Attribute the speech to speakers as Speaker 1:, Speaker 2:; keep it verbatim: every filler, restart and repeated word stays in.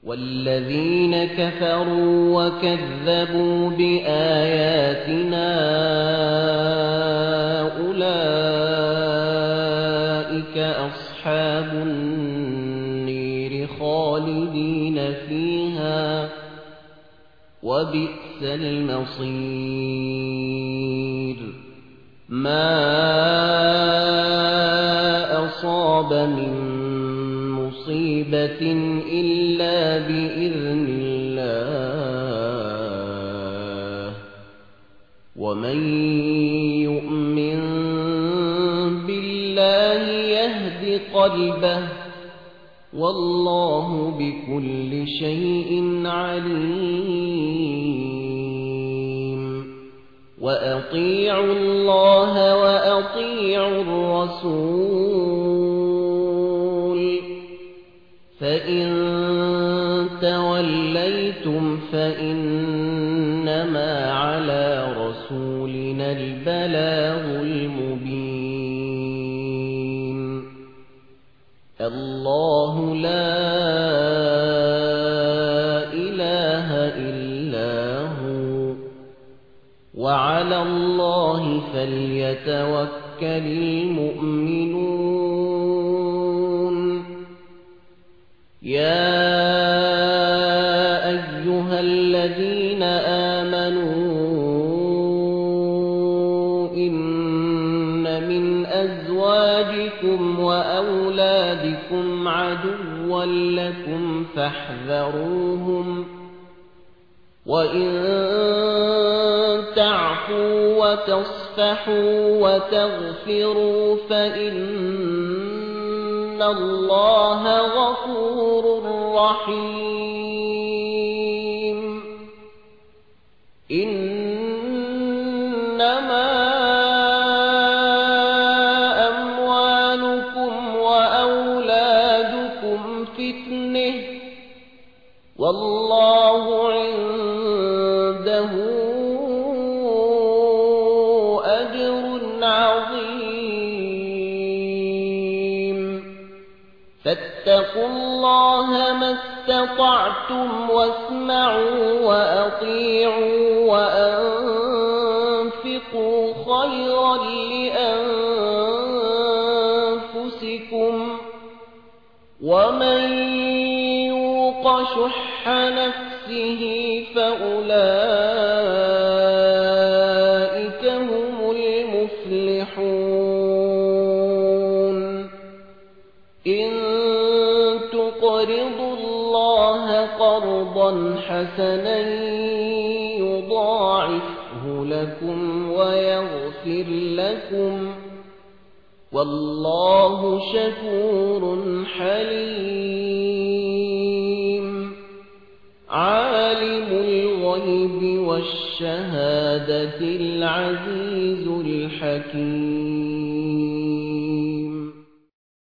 Speaker 1: والذين كفروا وكذبوا بآياتنا أولئك أصحاب النير خالدين فيها وبئس المصير ما أصاب من مصيبة إلا بإذن الله ومن يؤمن بالله يهد قلبه والله بكل شيء عليم وأطيعوا الله وأطيعوا الرسول فإن توليتم فإنما على رسولنا البلاغ المبين الله لا إله إلا هو وعلى الله فليتوكل المؤمنون يا أيها الذين آمنوا إن من أزواجكم وأولادكم عدوا لكم فاحذروهم وإن تعفوا وتصفحوا وتغفروا فإن الله غفور رحيم إنما أموالكم وأولادكم فتنة والله عنده أجر عظيم فاتقوا الله ما استطعتم واسمعوا وأطيعوا وأنفقوا خيرا لأنفسكم ومن يوق شح نفسه فأولئك هم المفلحون إن تقرضوا الله قرضا حسنا يضاعفه لكم ويغفر لكم والله شكور حليم عالم الغيب والشهادة العزيز الحكيم